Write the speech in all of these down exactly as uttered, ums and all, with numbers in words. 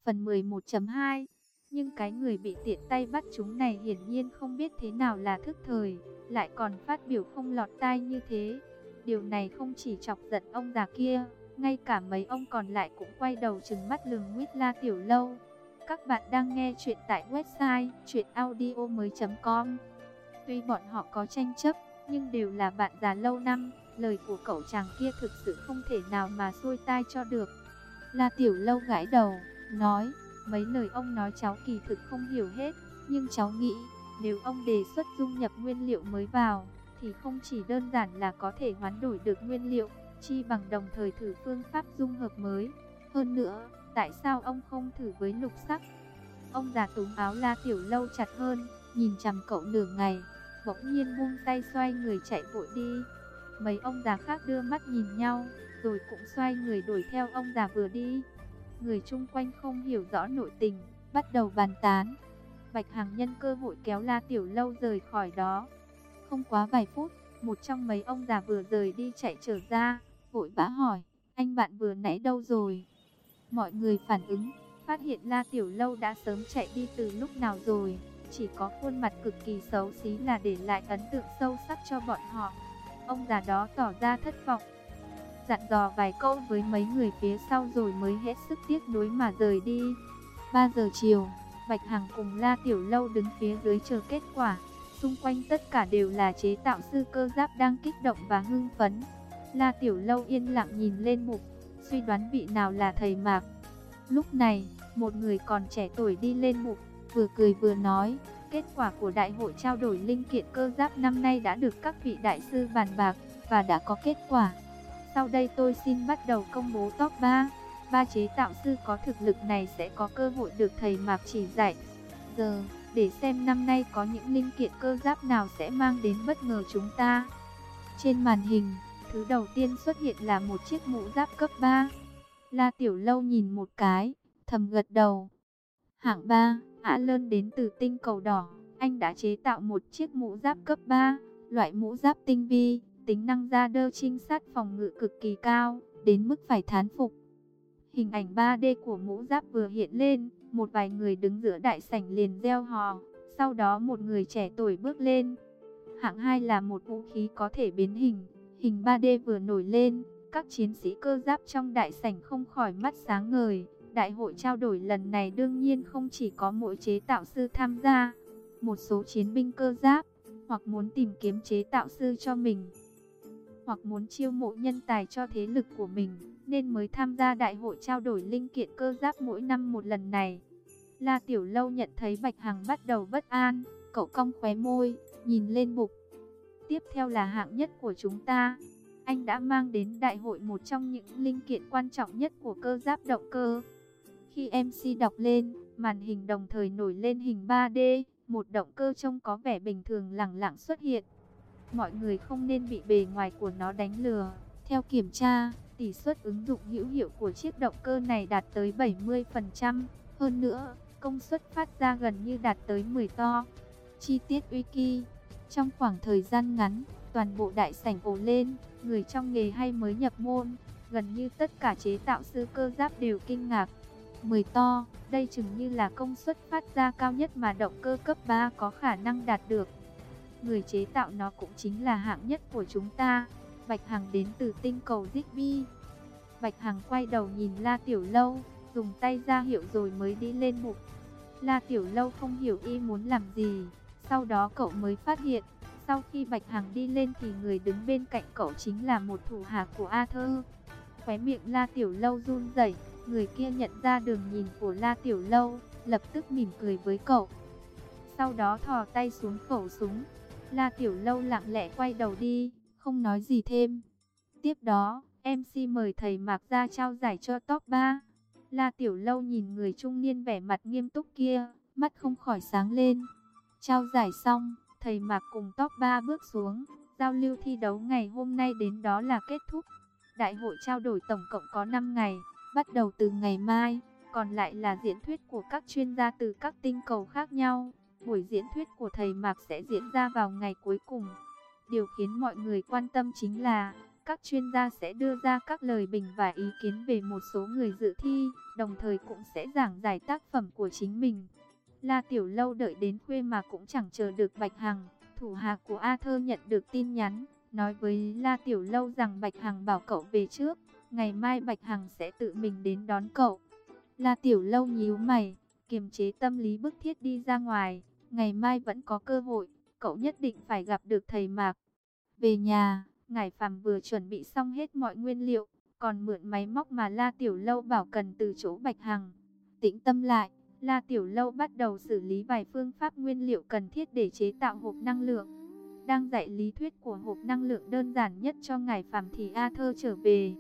Phần mười một chấm hai. Nhưng cái người bị tiện tay bắt chúng này hiển nhiên không biết thế nào là thức thời, lại còn phát biểu không lọt tai như thế. Điều này không chỉ chọc giận ông già kia, ngay cả mấy ông còn lại cũng quay đầu trừng mắt lườm nguýt La Tiểu Lâu. Các bạn đang nghe chuyện tại website truyện audio mới chấm com. Tuy bọn họ có tranh chấp, nhưng đều là bạn già lâu năm, lời của cậu chàng kia thực sự không thể nào mà xuôi tai cho được. La Tiểu Lâu gãi đầu, nói, mấy lời ông nói cháu kỳ thực không hiểu hết, nhưng cháu nghĩ, nếu ông đề xuất dung nhập nguyên liệu mới vào, thì không chỉ đơn giản là có thể hoán đổi được nguyên liệu, chi bằng đồng thời thử phương pháp dung hợp mới. Hơn nữa, tại sao ông không thử với lục sắc? Ông già túm áo La Tiểu Lâu chặt hơn, nhìn chằm cậu nửa ngày, bỗng nhiên buông tay xoay người chạy vội đi. Mấy ông già khác đưa mắt nhìn nhau, rồi cũng xoay người đuổi theo ông già vừa đi. Người chung quanh không hiểu rõ nội tình, bắt đầu bàn tán. Bạch Hằng nhân cơ hội kéo La Tiểu Lâu rời khỏi đó. Không quá vài phút, một trong mấy ông già vừa rời đi chạy trở ra, vội vã hỏi, anh bạn vừa nãy đâu rồi? Mọi người phản ứng, phát hiện La Tiểu Lâu đã sớm chạy đi từ lúc nào rồi, chỉ có khuôn mặt cực kỳ xấu xí là để lại ấn tượng sâu sắc cho bọn họ. Ông già đó tỏ ra thất vọng, dặn dò vài câu với mấy người phía sau rồi mới hết sức tiếc nuối mà rời đi. ba giờ chiều, Bạch Hằng cùng La Tiểu Lâu đứng phía dưới chờ kết quả. Xung quanh tất cả đều là chế tạo sư cơ giáp đang kích động và hưng phấn. La Tiểu Lâu yên lặng nhìn lên mục, suy đoán vị nào là thầy Mạc. Lúc này, một người còn trẻ tuổi đi lên mục, vừa cười vừa nói, kết quả của đại hội trao đổi linh kiện cơ giáp năm nay đã được các vị đại sư bàn bạc, và đã có kết quả. Sau đây tôi xin bắt đầu công bố top ba. Ba chế tạo sư có thực lực này sẽ có cơ hội được thầy Mạc chỉ dạy. Giờ, để xem năm nay có những linh kiện cơ giáp nào sẽ mang đến bất ngờ chúng ta. Trên màn hình, thứ đầu tiên xuất hiện là một chiếc mũ giáp cấp ba. La Tiểu Lâu nhìn một cái, thầm gật đầu. Hạng ba, Ả Lơn đến từ tinh cầu đỏ. Anh đã chế tạo một chiếc mũ giáp cấp ba, loại mũ giáp tinh vi, tính năng radar trinh sát phòng ngự cực kỳ cao, đến mức phải thán phục. Hình ảnh ba D của mũ giáp vừa hiện lên, một vài người đứng giữa đại sảnh liền reo hò, sau đó một người trẻ tuổi bước lên. Hạng hai là một vũ khí có thể biến hình, hình ba D vừa nổi lên, các chiến sĩ cơ giáp trong đại sảnh không khỏi mắt sáng ngời. Đại hội trao đổi lần này đương nhiên không chỉ có mỗi chế tạo sư tham gia, một số chiến binh cơ giáp, hoặc muốn tìm kiếm chế tạo sư cho mình, hoặc muốn chiêu mộ nhân tài cho thế lực của mình, nên mới tham gia đại hội trao đổi linh kiện cơ giáp mỗi năm một lần này. La Tiểu Lâu nhận thấy Bạch Hằng bắt đầu bất an, cậu cong khóe môi, nhìn lên mục. Tiếp theo là hạng nhất của chúng ta. Anh đã mang đến đại hội một trong những linh kiện quan trọng nhất của cơ giáp động cơ. Khi em xê đọc lên, màn hình đồng thời nổi lên hình ba D, một động cơ trông có vẻ bình thường lẳng lặng xuất hiện. Mọi người không nên bị bề ngoài của nó đánh lừa. Theo kiểm tra, tỷ suất ứng dụng hữu hiệu của chiếc động cơ này đạt tới bảy mươi phần trăm. Hơn nữa, công suất phát ra gần như đạt tới mười to. Chi tiết wiki. Trong khoảng thời gian ngắn, toàn bộ đại sảnh ồ lên, người trong nghề hay mới nhập môn, gần như tất cả chế tạo sư cơ giáp đều kinh ngạc. mười to, đây chừng như là công suất phát ra cao nhất mà động cơ cấp ba có khả năng đạt được. Người chế tạo nó cũng chính là hạng nhất của chúng ta. Bạch Hằng đến từ tinh cầu Zigby. Bạch Hằng quay đầu nhìn La Tiểu Lâu, dùng tay ra hiệu rồi mới đi lên mục. La Tiểu Lâu không hiểu y muốn làm gì, sau đó cậu mới phát hiện, sau khi Bạch Hằng đi lên thì người đứng bên cạnh cậu chính là một thủ hạ của Arthur. Khóe miệng La Tiểu Lâu run rẩy, người kia nhận ra đường nhìn của La Tiểu Lâu, lập tức mỉm cười với cậu. Sau đó thò tay xuống khẩu súng. La Tiểu Lâu lặng lẽ quay đầu đi, không nói gì thêm. Tiếp đó, em xê mời thầy Mạc ra trao giải cho top ba. La Tiểu Lâu nhìn người trung niên vẻ mặt nghiêm túc kia, mắt không khỏi sáng lên. Trao giải xong, thầy Mạc cùng top ba bước xuống. Giao lưu thi đấu ngày hôm nay đến đó là kết thúc. Đại hội trao đổi tổng cộng có năm ngày, bắt đầu từ ngày mai, còn lại là diễn thuyết của các chuyên gia từ các tinh cầu khác nhau. Buổi diễn thuyết của thầy Mạc sẽ diễn ra vào ngày cuối cùng. Điều khiến mọi người quan tâm chính là các chuyên gia sẽ đưa ra các lời bình và ý kiến về một số người dự thi, đồng thời cũng sẽ giảng giải tác phẩm của chính mình. La Tiểu Lâu đợi đến khuya mà cũng chẳng chờ được Bạch Hằng. Thủ hạ của Arthur nhận được tin nhắn, nói với La Tiểu Lâu rằng Bạch Hằng bảo cậu về trước, ngày mai Bạch Hằng sẽ tự mình đến đón cậu. La Tiểu Lâu nhíu mày, kiềm chế tâm lý bức thiết đi ra ngoài, ngày mai vẫn có cơ hội, cậu nhất định phải gặp được thầy Mạc. Về nhà, Ngải Phàm vừa chuẩn bị xong hết mọi nguyên liệu, còn mượn máy móc mà La Tiểu Lâu bảo cần từ chỗ Bạch Hằng. Tĩnh tâm lại, La Tiểu Lâu bắt đầu xử lý vài phương pháp nguyên liệu cần thiết để chế tạo hộp năng lượng. Đang dạy lý thuyết của hộp năng lượng đơn giản nhất cho Ngải Phàm thì Arthur trở về.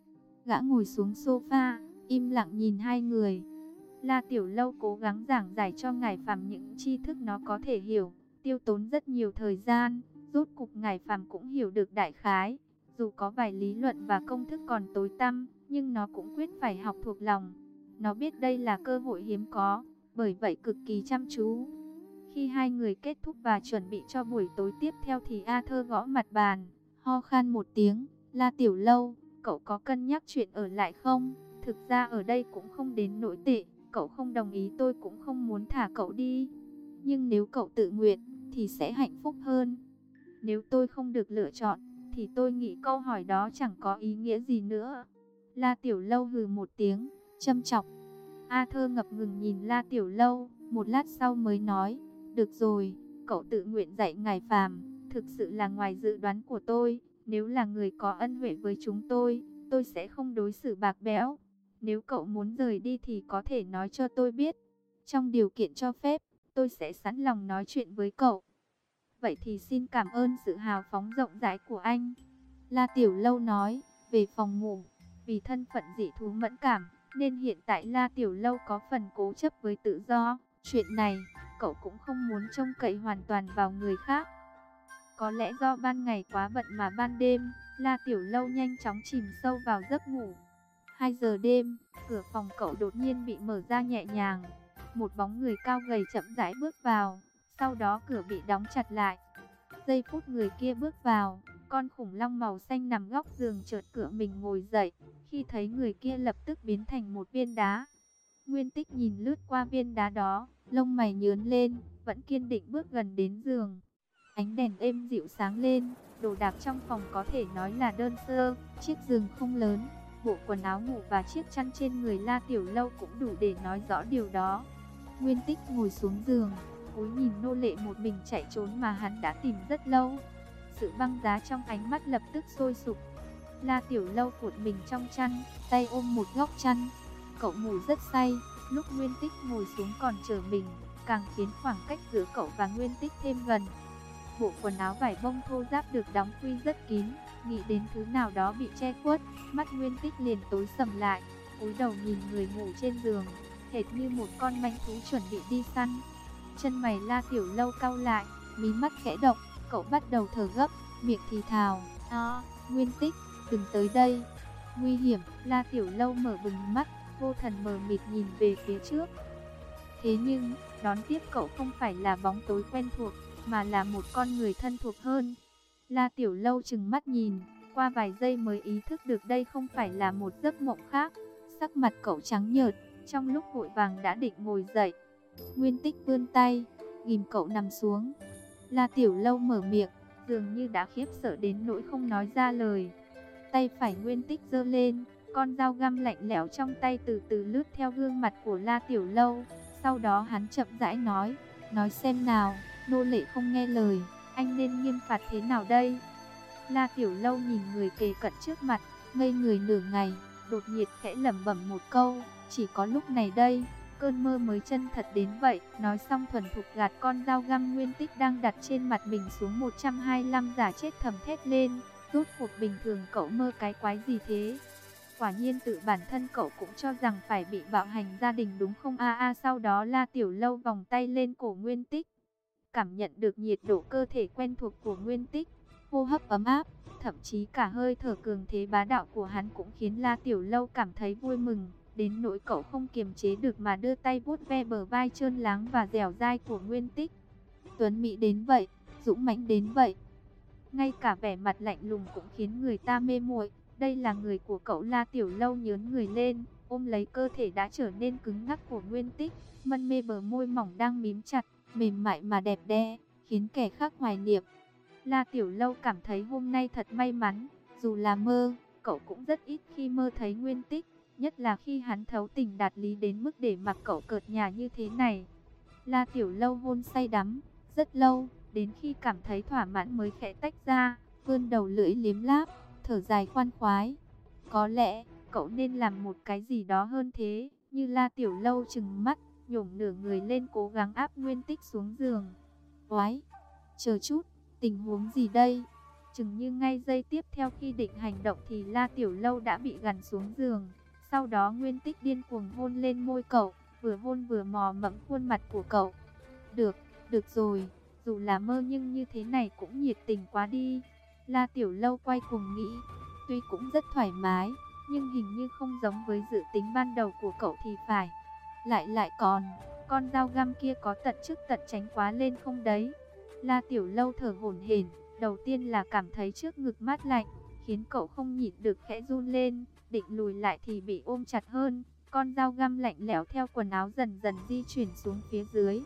Gã ngồi xuống sofa, im lặng nhìn hai người. La Tiểu Lâu cố gắng giảng giải cho Ngải Phàm những tri thức nó có thể hiểu, tiêu tốn rất nhiều thời gian, rốt cục Ngải Phàm cũng hiểu được đại khái. Dù có vài lý luận và công thức còn tối tăm, nhưng nó cũng quyết phải học thuộc lòng. Nó biết đây là cơ hội hiếm có, bởi vậy cực kỳ chăm chú. Khi hai người kết thúc và chuẩn bị cho buổi tối tiếp theo thì Arthur gõ mặt bàn, ho khan một tiếng. La Tiểu Lâu, cậu có cân nhắc chuyện ở lại không? Thực ra ở đây cũng không đến nỗi tệ, cậu không đồng ý tôi cũng không muốn thả cậu đi. Nhưng nếu cậu tự nguyện, thì sẽ hạnh phúc hơn. Nếu tôi không được lựa chọn, thì tôi nghĩ câu hỏi đó chẳng có ý nghĩa gì nữa. La Tiểu Lâu hừ một tiếng, châm chọc. Arthur ngập ngừng nhìn La Tiểu Lâu, một lát sau mới nói, được rồi, cậu tự nguyện dạy Ngải Phàm, thực sự là ngoài dự đoán của tôi. Nếu là người có ân huệ với chúng tôi, tôi sẽ không đối xử bạc bẽo. Nếu cậu muốn rời đi thì có thể nói cho tôi biết. Trong điều kiện cho phép, tôi sẽ sẵn lòng nói chuyện với cậu. Vậy thì xin cảm ơn sự hào phóng rộng rãi của anh. La Tiểu Lâu nói, về phòng ngủ. Vì thân phận dị thú mẫn cảm, nên hiện tại La Tiểu Lâu có phần cố chấp với tự do. Chuyện này, cậu cũng không muốn trông cậy hoàn toàn vào người khác. Có lẽ do ban ngày quá bận mà ban đêm, La Tiểu Lâu nhanh chóng chìm sâu vào giấc ngủ. hai giờ đêm, cửa phòng cậu đột nhiên bị mở ra nhẹ nhàng. Một bóng người cao gầy chậm rãi bước vào, sau đó cửa bị đóng chặt lại. Giây phút người kia bước vào, con khủng long màu xanh nằm góc giường chợt cửa mình ngồi dậy, khi thấy người kia lập tức biến thành một viên đá. Nguyên Tích nhìn lướt qua viên đá đó, lông mày nhướng lên, vẫn kiên định bước gần đến giường. Ánh đèn êm dịu sáng lên, đồ đạc trong phòng có thể nói là đơn sơ, chiếc giường không lớn, bộ quần áo ngủ và chiếc chăn trên người La Tiểu Lâu cũng đủ để nói rõ điều đó. Nguyên Tích ngồi xuống giường, cúi nhìn nô lệ một mình chạy trốn mà hắn đã tìm rất lâu. Sự băng giá trong ánh mắt lập tức sôi sục. La Tiểu Lâu cuộn mình trong chăn, tay ôm một góc chăn. Cậu ngủ rất say, lúc Nguyên Tích ngồi xuống còn chờ mình, càng khiến khoảng cách giữa cậu và Nguyên Tích thêm gần. Bộ quần áo vải bông thô ráp được đóng khuy rất kín, nghĩ đến thứ nào đó bị che khuất, mắt Nguyên Tích liền tối sầm lại, cúi đầu nhìn người ngủ trên giường, hệt như một con manh thú chuẩn bị đi săn. Chân mày La Tiểu Lâu cau lại, mí mắt khẽ động, cậu bắt đầu thở gấp, miệng thì thào, "A, Nguyên Tích, đừng tới đây." Nguy hiểm. La Tiểu Lâu mở bừng mắt, vô thần mờ mịt nhìn về phía trước. Thế nhưng, đón tiếp cậu không phải là bóng tối quen thuộc, mà là một con người thân thuộc hơn. La Tiểu Lâu trừng mắt nhìn, qua vài giây mới ý thức được đây không phải là một giấc mộng khác. Sắc mặt cậu trắng nhợt, trong lúc vội vàng đã định ngồi dậy. Nguyên Tích vươn tay, ghìm cậu nằm xuống. La Tiểu Lâu mở miệng, dường như đã khiếp sợ đến nỗi không nói ra lời. Tay phải Nguyên Tích giơ lên, con dao găm lạnh lẽo trong tay từ từ lướt theo gương mặt của La Tiểu Lâu. Sau đó hắn chậm rãi nói, nói xem nào, nô lệ không nghe lời, anh nên nghiêm phạt thế nào đây? La Tiểu Lâu nhìn người kề cận trước mặt, ngây người nửa ngày, đột nhiên khẽ lẩm bẩm một câu, chỉ có lúc này đây, cơn mơ mới chân thật đến vậy. Nói xong thuần thục gạt con dao găm Nguyên Tích đang đặt trên mặt mình xuống. Một trăm hai mươi lăm giả chết thầm thét lên, rốt cuộc bình thường cậu mơ cái quái gì thế? Quả nhiên tự bản thân cậu cũng cho rằng phải bị bạo hành gia đình đúng không a a. Sau đó La Tiểu Lâu vòng tay lên cổ Nguyên Tích, cảm nhận được nhiệt độ cơ thể quen thuộc của Nguyên Tích, hô hấp ấm áp, thậm chí cả hơi thở cường thế bá đạo của hắn cũng khiến La Tiểu Lâu cảm thấy vui mừng, đến nỗi cậu không kiềm chế được mà đưa tay vuốt ve bờ vai trơn láng và dẻo dai của Nguyên Tích. Tuấn mỹ đến vậy, dũng mãnh đến vậy. ngay cả vẻ mặt lạnh lùng cũng khiến người ta mê muội. Đây là người của cậu. La Tiểu Lâu nhớn người lên, ôm lấy cơ thể đã trở nên cứng ngắc của Nguyên Tích, mân mê bờ môi mỏng đang mím chặt, mềm mại mà đẹp đẽ, khiến kẻ khác hoài niệm. La Tiểu Lâu cảm thấy hôm nay thật may mắn, dù là mơ, cậu cũng rất ít khi mơ thấy Nguyên Tích, nhất là khi hắn thấu tình đạt lý đến mức để mặc cậu cợt nhả như thế này. La Tiểu Lâu hôn say đắm, rất lâu, đến khi cảm thấy thỏa mãn mới khẽ tách ra, vươn đầu lưỡi liếm láp, thở dài khoan khoái. Có lẽ, cậu nên làm một cái gì đó hơn thế, như La Tiểu Lâu trừng mắt, nhổm nửa người lên cố gắng áp Nguyên Tích xuống giường. Oái, chờ chút, tình huống gì đây? Chừng như ngay giây tiếp theo khi định hành động thì La Tiểu Lâu đã bị gằn xuống giường. Sau đó Nguyên Tích điên cuồng hôn lên môi cậu, vừa hôn vừa mò mẫm khuôn mặt của cậu. Được, được rồi, dù là mơ nhưng như thế này cũng nhiệt tình quá đi. La Tiểu Lâu quay cuồng nghĩ, tuy cũng rất thoải mái, nhưng hình như không giống với dự tính ban đầu của cậu thì phải. Lại lại còn, con dao găm kia có tận chức tận tránh quá lên không đấy? La Tiểu Lâu thở hổn hển, đầu tiên là cảm thấy trước ngực mát lạnh, khiến cậu không nhịn được khẽ run lên, định lùi lại thì bị ôm chặt hơn. Con dao găm lạnh lẽo theo quần áo dần dần di chuyển xuống phía dưới.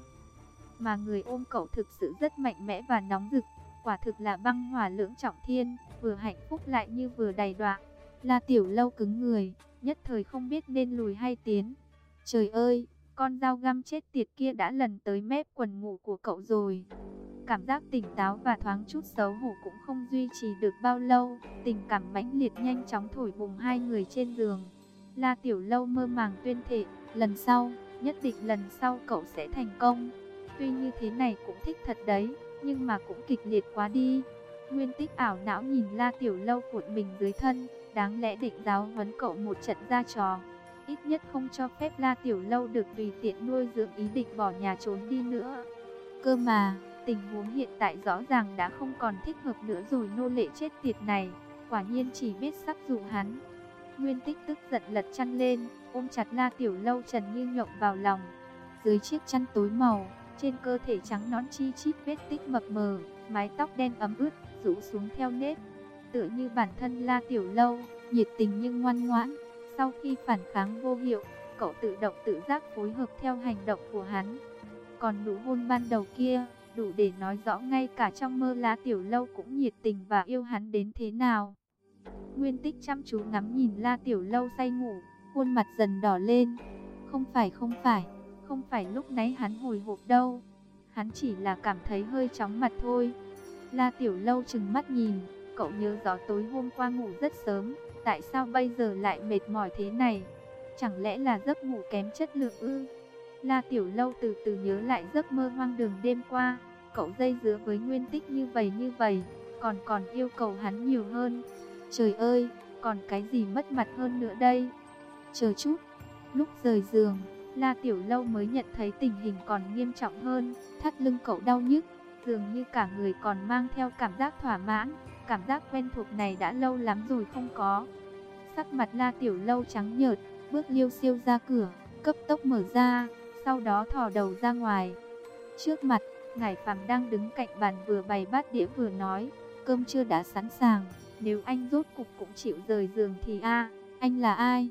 Mà người ôm cậu thực sự rất mạnh mẽ và nóng rực, quả thực là băng hỏa lưỡng trọng thiên, vừa hạnh phúc lại như vừa đầy đọa. La Tiểu Lâu cứng người, nhất thời không biết nên lùi hay tiến. Trời ơi, con dao găm chết tiệt kia đã lần tới mép quần ngủ của cậu rồi. Cảm giác tỉnh táo và thoáng chút xấu hổ cũng không duy trì được bao lâu, tình cảm mãnh liệt nhanh chóng thổi bùng hai người trên giường. La Tiểu Lâu mơ màng tuyên thệ, lần sau, nhất định lần sau cậu sẽ thành công. Tuy như thế này cũng thích thật đấy, nhưng mà cũng kịch liệt quá đi. Nguyên Tích ảo não nhìn La Tiểu Lâu cuộn mình dưới thân, đáng lẽ định giáo huấn cậu một trận ra trò. Ít nhất không cho phép La Tiểu Lâu được tùy tiện nuôi dưỡng ý định bỏ nhà trốn đi nữa. Cơ mà, tình huống hiện tại rõ ràng đã không còn thích hợp nữa rồi. Nô lệ chết tiệt này, quả nhiên chỉ biết sắc dụ hắn. Nguyên Tích tức giận lật chăn lên, ôm chặt La Tiểu Lâu trần như nhộng vào lòng. Dưới chiếc chăn tối màu, trên cơ thể trắng nõn chi chít vết tích mập mờ, mái tóc đen ấm ướt, rũ xuống theo nếp. Tựa như bản thân La Tiểu Lâu, nhiệt tình nhưng ngoan ngoãn. Sau khi phản kháng vô hiệu, cậu tự động tự giác phối hợp theo hành động của hắn. Còn nụ hôn ban đầu kia, đủ để nói rõ ngay cả trong mơ La Tiểu Lâu cũng nhiệt tình và yêu hắn đến thế nào. Nguyên Tích chăm chú ngắm nhìn La Tiểu Lâu say ngủ, khuôn mặt dần đỏ lên. Không phải không phải, không phải lúc nãy hắn hồi hộp đâu. Hắn chỉ là cảm thấy hơi chóng mặt thôi. La Tiểu Lâu trừng mắt nhìn, cậu nhớ rõ tối hôm qua ngủ rất sớm, tại sao bây giờ lại mệt mỏi thế này? Chẳng lẽ là giấc ngủ kém chất lượng ư? La Tiểu Lâu từ từ nhớ lại giấc mơ hoang đường đêm qua. Cậu dây dưa với Nguyên Tích như vậy như vậy, còn còn yêu cầu hắn nhiều hơn. Trời ơi, còn cái gì mất mặt hơn nữa đây? Chờ chút, lúc rời giường, La Tiểu Lâu mới nhận thấy tình hình còn nghiêm trọng hơn. Thắt lưng cậu đau nhức, dường như cả người còn mang theo cảm giác thỏa mãn. Cảm giác quen thuộc này đã lâu lắm rồi không có. Sắc mặt La Tiểu Lâu trắng nhợt, bước liêu xiêu ra cửa, cấp tốc mở ra, sau đó thò đầu ra ngoài. Trước mặt, Ngải Phàm đang đứng cạnh bàn vừa bày bát đĩa vừa nói, cơm trưa đã sẵn sàng, nếu anh rốt cục cũng chịu rời giường thì a, anh là ai?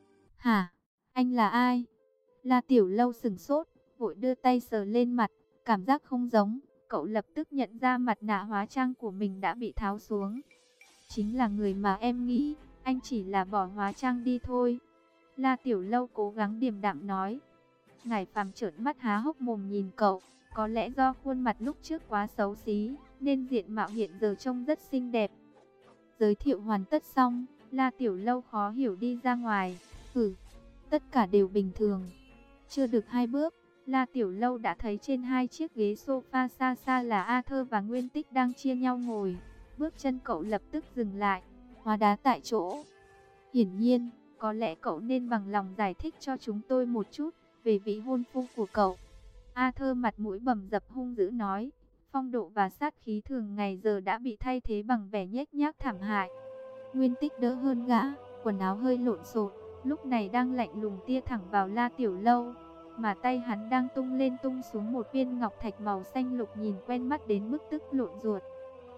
Hả? Anh là ai? La Tiểu Lâu sững sốt, vội đưa tay sờ lên mặt, cảm giác không giống, cậu lập tức nhận ra mặt nạ hóa trang của mình đã bị tháo xuống. Chính là người mà em nghĩ, anh chỉ là bỏ hóa trang đi thôi. La Tiểu Lâu cố gắng điềm đạm nói. Ngải Phàm trợn mắt há hốc mồm nhìn cậu, có lẽ do khuôn mặt lúc trước quá xấu xí, nên diện mạo hiện giờ trông rất xinh đẹp. Giới thiệu hoàn tất xong, La Tiểu Lâu khó hiểu đi ra ngoài. Hử, tất cả đều bình thường. Chưa được hai bước, La Tiểu Lâu đã thấy trên hai chiếc ghế sofa xa xa là A Thơ và Nguyên Tích đang chia nhau ngồi. Bước chân cậu lập tức dừng lại, hóa đá tại chỗ. Hiển nhiên, có lẽ cậu nên bằng lòng giải thích cho chúng tôi một chút về vị hôn phu của cậu. A Thơ mặt mũi bầm dập hung dữ nói, phong độ và sát khí thường ngày giờ đã bị thay thế bằng vẻ nhếch nhác thảm hại. Nguyên Tích đỡ hơn gã, quần áo hơi lộn xộn, lúc này đang lạnh lùng tia thẳng vào La Tiểu Lâu, mà tay hắn đang tung lên tung xuống một viên ngọc thạch màu xanh lục nhìn quen mắt đến mức tức lộn ruột.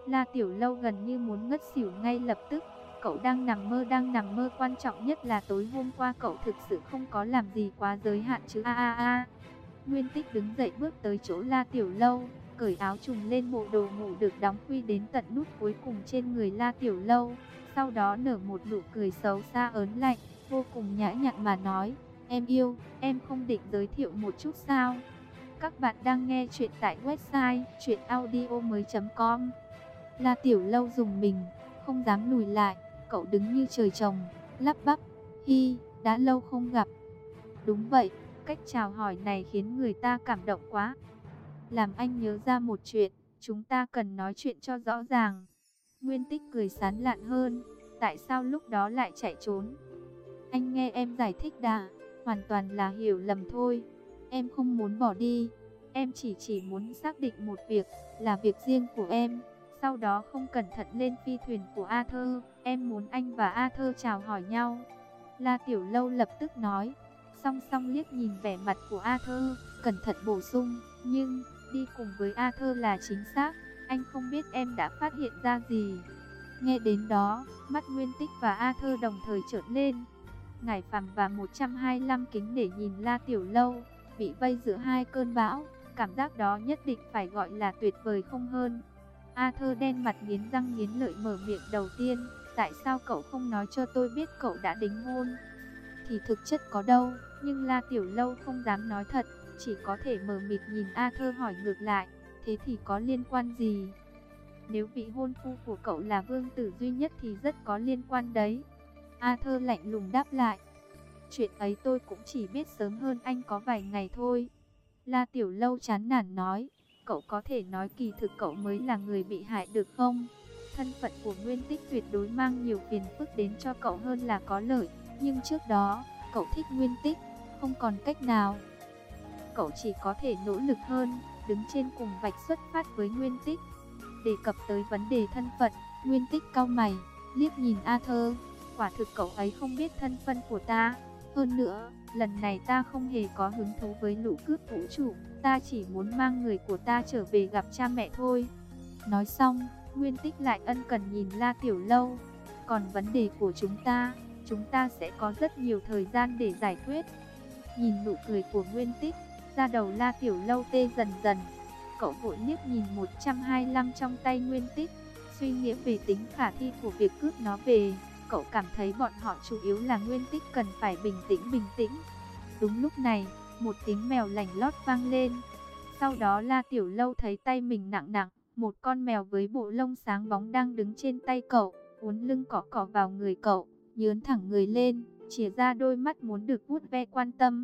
La Tiểu Lâu gần như muốn ngất xỉu ngay lập tức. Cậu đang nằm mơ, đang nằm mơ, quan trọng nhất là tối hôm qua cậu thực sự không có làm gì quá giới hạn chứ a a a. Nguyên Tích đứng dậy bước tới chỗ La Tiểu Lâu, cởi áo trùm lên bộ đồ ngủ được đóng khuy đến tận nút cuối cùng trên người La Tiểu Lâu. Sau đó nở một nụ cười xấu xa ớn lạnh, vô cùng nhã nhặn mà nói, em yêu, em không định giới thiệu một chút sao? Các bạn đang nghe chuyện tại website truyện audio mới chấm com. La Tiểu Lâu dùng mình, không dám lùi lại, cậu đứng như trời trồng, lắp bắp, hi, đã lâu không gặp. Đúng vậy, cách chào hỏi này khiến người ta cảm động quá. Làm anh nhớ ra một chuyện, chúng ta cần nói chuyện cho rõ ràng. Nguyên Tích cười sán lạn hơn, tại sao lúc đó lại chạy trốn? Anh nghe em giải thích đã, hoàn toàn là hiểu lầm thôi. Em không muốn bỏ đi, em chỉ chỉ muốn xác định một việc, là việc riêng của em. Sau đó không cẩn thận lên phi thuyền của Arthur, em muốn anh và Arthur chào hỏi nhau. La Tiểu Lâu lập tức nói, song song liếc nhìn vẻ mặt của Arthur, cẩn thận bổ sung, nhưng đi cùng với Arthur là chính xác, anh không biết em đã phát hiện ra gì. Nghe đến đó, mắt Nguyên Tích và Arthur đồng thời trợn lên. Ngải Phàm và một trăm hai mươi lăm kính để nhìn La Tiểu Lâu, bị vây giữa hai cơn bão, cảm giác đó nhất định phải gọi là tuyệt vời không hơn. Arthur đen mặt nghiến răng nghiến lợi mở miệng đầu tiên, tại sao cậu không nói cho tôi biết cậu đã đính hôn? Thì thực chất có đâu, nhưng La Tiểu Lâu không dám nói thật, chỉ có thể mờ mịt nhìn Arthur hỏi ngược lại, thế thì có liên quan gì? Nếu vị hôn phu của cậu là vương tử duy nhất thì rất có liên quan đấy. Arthur lạnh lùng đáp lại, chuyện ấy tôi cũng chỉ biết sớm hơn anh có vài ngày thôi. La Tiểu Lâu chán nản nói, cậu có thể nói kỳ thực cậu mới là người bị hại được không? Thân phận của Nguyên Tích tuyệt đối mang nhiều phiền phức đến cho cậu hơn là có lợi. Nhưng trước đó, cậu thích Nguyên Tích, không còn cách nào. Cậu chỉ có thể nỗ lực hơn, đứng trên cùng vạch xuất phát với Nguyên Tích. Đề cập tới vấn đề thân phận, Nguyên Tích cau mày, liếc nhìn Arthur. Quả thực cậu ấy không biết thân phận của ta. Hơn nữa, lần này ta không hề có hứng thú với lũ cướp vũ trụ. Ta chỉ muốn mang người của ta trở về gặp cha mẹ thôi. Nói xong, Nguyên Tích lại ân cần nhìn La Tiểu Lâu. Còn vấn đề của chúng ta, chúng ta sẽ có rất nhiều thời gian để giải quyết. Nhìn nụ cười của Nguyên Tích, da đầu La Tiểu Lâu tê dần dần. Cậu vội liếc nhìn một trăm hai mươi lăm trong tay Nguyên Tích, suy nghĩ về tính khả thi của việc cướp nó về. Cậu cảm thấy bọn họ chủ yếu là Nguyên Tích cần phải bình tĩnh bình tĩnh. Đúng lúc này, một tiếng mèo lảnh lót vang lên. Sau đó La Tiểu Lâu thấy tay mình nặng nặng, một con mèo với bộ lông sáng bóng đang đứng trên tay cậu, uốn lưng cỏ cỏ vào người cậu, nhướn thẳng người lên, chìa ra đôi mắt muốn được vuốt ve quan tâm.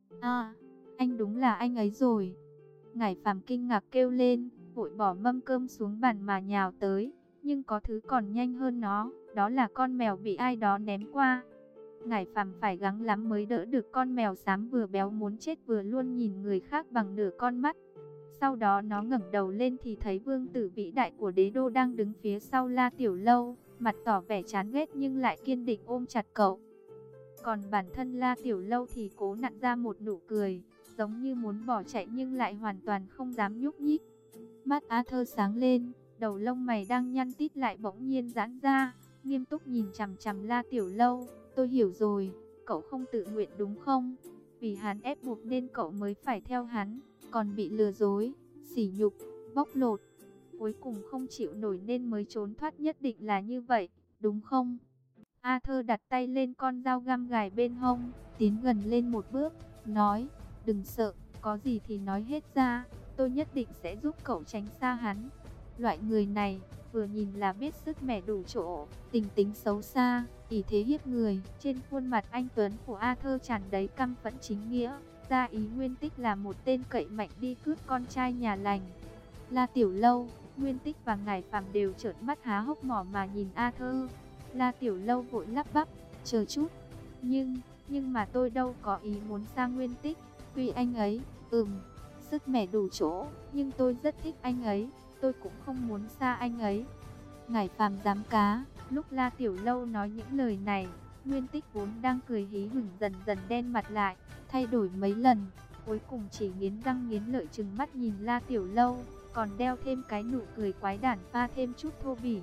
À, anh đúng là anh ấy rồi. Ngải Phàm kinh ngạc kêu lên, vội bỏ mâm cơm xuống bàn mà nhào tới. Nhưng có thứ còn nhanh hơn nó, đó là con mèo bị ai đó ném qua. Ngải Phàm phải gắng lắm mới đỡ được con mèo xám vừa béo muốn chết vừa luôn nhìn người khác bằng nửa con mắt. Sau đó nó ngẩng đầu lên thì thấy vương tử vĩ đại của đế đô đang đứng phía sau La Tiểu Lâu, mặt tỏ vẻ chán ghét nhưng lại kiên định ôm chặt cậu. Còn bản thân La Tiểu Lâu thì cố nặn ra một nụ cười, giống như muốn bỏ chạy nhưng lại hoàn toàn không dám nhúc nhích. Mắt Arthur sáng lên, đầu lông mày đang nhăn tít lại bỗng nhiên giãn ra, nghiêm túc nhìn chằm chằm La Tiểu Lâu. Tôi hiểu rồi, cậu không tự nguyện đúng không? Vì hắn ép buộc nên cậu mới phải theo hắn, còn bị lừa dối, sỉ nhục, bóc lột, cuối cùng không chịu nổi nên mới trốn thoát, nhất định là như vậy, đúng không? Arthur đặt tay lên con dao găm gài bên hông, tiến gần lên một bước, nói, đừng sợ, có gì thì nói hết ra, tôi nhất định sẽ giúp cậu tránh xa hắn. Loại người này, vừa nhìn là biết sức mẻ đủ chỗ, tình tính xấu xa, ý thế hiếp người. Trên khuôn mặt anh tuấn của Arthur tràn đầy căm phẫn chính nghĩa, ra ý Nguyên Tích là một tên cậy mạnh đi cướp con trai nhà lành. La Tiểu Lâu, Nguyên Tích và Ngải Phàm đều trợn mắt há hốc mồm mà nhìn Arthur. La Tiểu Lâu vội lắp bắp, chờ chút, nhưng, nhưng mà tôi đâu có ý muốn sang Nguyên Tích, tuy anh ấy, ừm, sức mẻ đủ chỗ, nhưng tôi rất thích anh ấy, tôi cũng không muốn xa anh ấy. Ngải Phàm dám cá, lúc La Tiểu Lâu nói những lời này, Nguyên Tích vốn đang cười hí hửng dần dần đen mặt lại, thay đổi mấy lần, cuối cùng chỉ nghiến răng nghiến lợi trừng mắt nhìn La Tiểu Lâu. còn đeo thêm cái nụ cười quái đản pha thêm chút thô bỉ.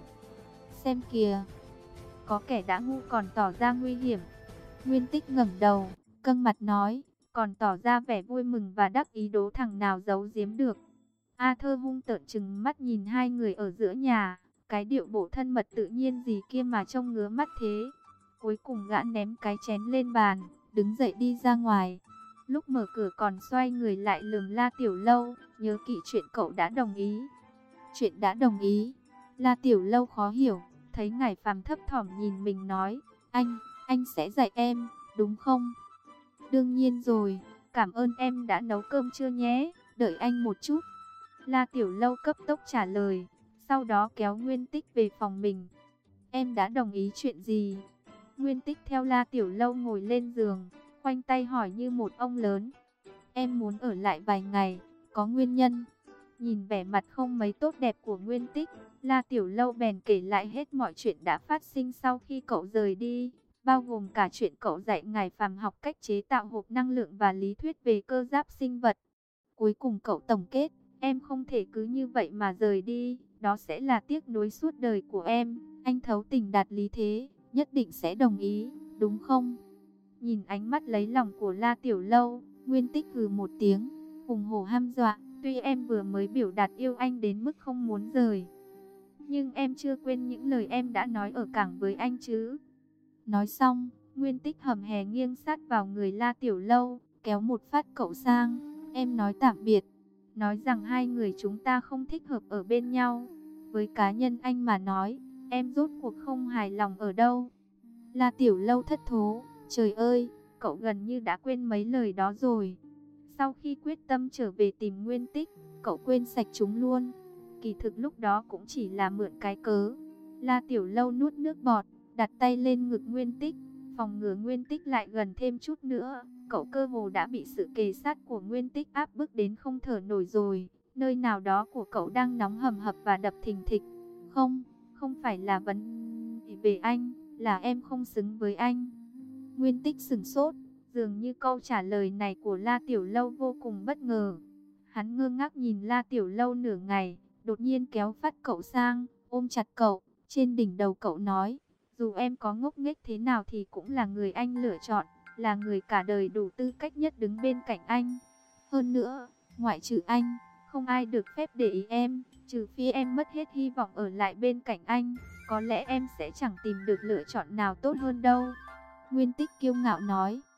Xem kìa, có kẻ đã ngu còn tỏ ra nguy hiểm. Nguyên Tích ngẩng đầu, căng mặt nói, còn tỏ ra vẻ vui mừng và đắc ý, đố thằng nào giấu giếm được. Arthur hung tợn trừng mắt nhìn hai người ở giữa nhà, cái điệu bộ thân mật tự nhiên gì kia mà trông ngứa mắt thế. Cuối cùng gã ném cái chén lên bàn, đứng dậy đi ra ngoài. Lúc mở cửa còn xoay người lại lườm La Tiểu Lâu, nhớ kỹ chuyện cậu đã đồng ý. Chuyện đã đồng ý? La Tiểu Lâu khó hiểu, thấy Ngải Phàm thấp thỏm nhìn mình nói, anh, anh sẽ dạy em, đúng không? Đương nhiên rồi, cảm ơn em đã nấu cơm chưa nhé, đợi anh một chút. La Tiểu Lâu cấp tốc trả lời, sau đó kéo Nguyên Tích về phòng mình. Em đã đồng ý chuyện gì? Nguyên Tích theo La Tiểu Lâu ngồi lên giường, khoanh tay hỏi như một ông lớn. Em muốn ở lại vài ngày, có nguyên nhân. Nhìn vẻ mặt không mấy tốt đẹp của Nguyên Tích, La Tiểu Lâu bèn kể lại hết mọi chuyện đã phát sinh sau khi cậu rời đi, bao gồm cả chuyện cậu dạy Ngải Phàm học cách chế tạo hộp năng lượng và lý thuyết về cơ giáp sinh vật. Cuối cùng cậu tổng kết, em không thể cứ như vậy mà rời đi, đó sẽ là tiếc nuối suốt đời của em. Anh thấu tình đạt lý thế, nhất định sẽ đồng ý, đúng không? Nhìn ánh mắt lấy lòng của La Tiểu Lâu, Nguyên Tích hừ một tiếng, hùng hổ hăm dọa, tuy em vừa mới biểu đạt yêu anh đến mức không muốn rời, nhưng em chưa quên những lời em đã nói ở cảng với anh chứ. Nói xong, Nguyên Tích hầm hè nghiêng sát vào người La Tiểu Lâu, kéo một phát cậu sang. Em nói tạm biệt, nói rằng hai người chúng ta không thích hợp ở bên nhau. Với cá nhân anh mà nói, em rốt cuộc không hài lòng ở đâu. La Tiểu Lâu thất thố, trời ơi, cậu gần như đã quên mấy lời đó rồi. Sau khi quyết tâm trở về tìm Nguyên Tích, cậu quên sạch chúng luôn. Kỳ thực lúc đó cũng chỉ là mượn cái cớ. La Tiểu Lâu nuốt nước bọt, đặt tay lên ngực Nguyên Tích, phòng ngừa Nguyên Tích lại gần thêm chút nữa. Cậu cơ hồ đã bị sự kề sát của Nguyên Tích áp bức đến không thở nổi rồi. Nơi nào đó của cậu đang nóng hầm hập và đập thình thịch. Không, không phải là vấn đề về anh, là em không xứng với anh. Nguyên Tích sửng sốt, dường như câu trả lời này của La Tiểu Lâu vô cùng bất ngờ. Hắn ngơ ngác nhìn La Tiểu Lâu nửa ngày, đột nhiên kéo phát cậu sang, ôm chặt cậu, trên đỉnh đầu cậu nói, dù em có ngốc nghếch thế nào thì cũng là người anh lựa chọn, là người cả đời đủ tư cách nhất đứng bên cạnh anh. Hơn nữa, ngoại trừ anh, không ai được phép để ý em, trừ phi em mất hết hy vọng ở lại bên cạnh anh, có lẽ em sẽ chẳng tìm được lựa chọn nào tốt hơn đâu. Nguyên Tích kiêu ngạo nói.